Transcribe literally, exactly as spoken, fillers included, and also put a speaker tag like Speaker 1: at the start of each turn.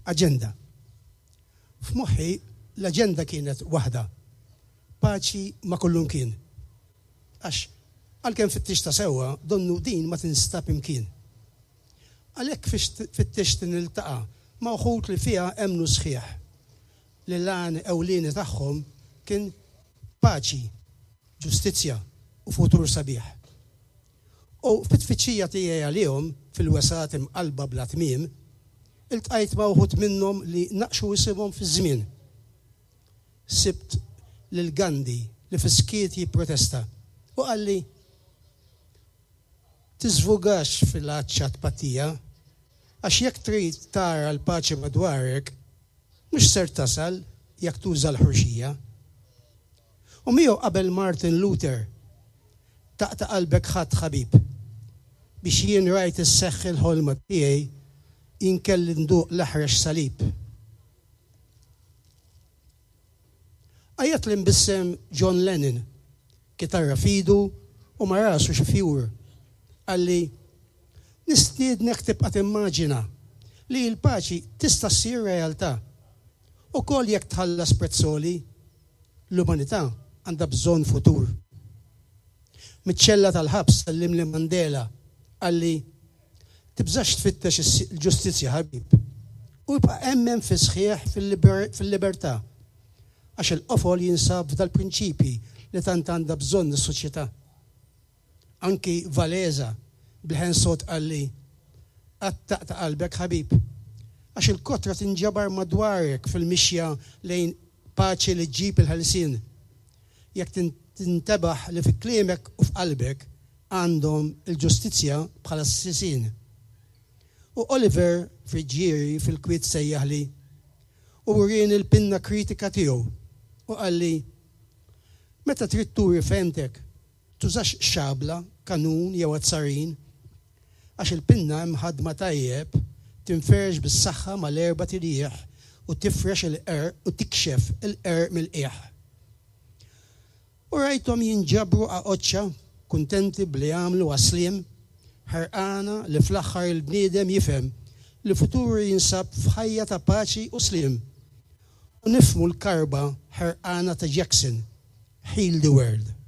Speaker 1: aġenda. F'moħħi l-aġenda kienet waħda, paċi ma' kullum kien. Għax għalkemm fittixta sewwa, donnu din ma tinstab imkien. Għalhekk fittixta niltaqa' ma' wħud li fiha emnu sħiħ li l-għan ewlieni tagħhom kien paċi, ġustizzja u futur sabiħ. U fit-tfittxija tiegħi għalihom fil-wesat imqalba bla tmiem, iltqajt ma' wħud minnhom li naqxu isimhom fiż-żmien. Sibt lil Gandhi li fiskiet jipprotesta u qalli tiżvugax fil-għaċċa tpatija għax jekk trid tara l-paċi madwarek mhux ser tasal jekk tuża l-ħurxija. U miegħu qabel Martin Luther taqta' qalbek ħadd ħabib biex jien rajt isseħħ il-ħolma tiegħi jien kelli nduq l-aħrax salib. Għajat li nbissem John Lennon, kitarra fidu u ma rasu xi fjur. Għalli, nistiednek tibqa' timmaġina li l-paċi tista' ssir realtà. Ukoll jekk tħallas prezzoli, l-umanità għandha bżonn futur. Miċċella tal-ħabs sallimli Mandela għalli tibżax tfittex il-ġustizzja ħabib u jibqa' hemmen fi sħiħ fil-libertà għax il-qofol jinsab dal-prinċipi li tant għandha bżonn is-soċjetà. Anki Valeza bil-ħen sod qalli qatt ta' qalbek ħabib għax il-kotra tinġabar madwarek fil-mixja lejn paċi li ġġib il-ħelsien. Jekk tintabaħ li fi kliemek u f'qalbek għandhom il-ġustizzja bħala s-sisin. U Oliver Frigieri fil-kwiet sejjaħli u urin il-pinna kritika tiegħu u qalli meta trid turi femtek tużax xabla, kanun jew azzarin għax il-pinna mħadma tajjeb tinferx bis-saħħa mal-erba' tirieħ u tifrex il-qer u tikxef il-qer mill-qiegħ. U rajthom jinġabru għaqoċċa kuntenti bli jagħmlu għasliem ħarqana li fl-aħħar il-bniedem jifhem li futur jinsab f'ħajja ta' paċi u sliem. U nifmu l-karba ħarqana ta' Jackson, Heal the World.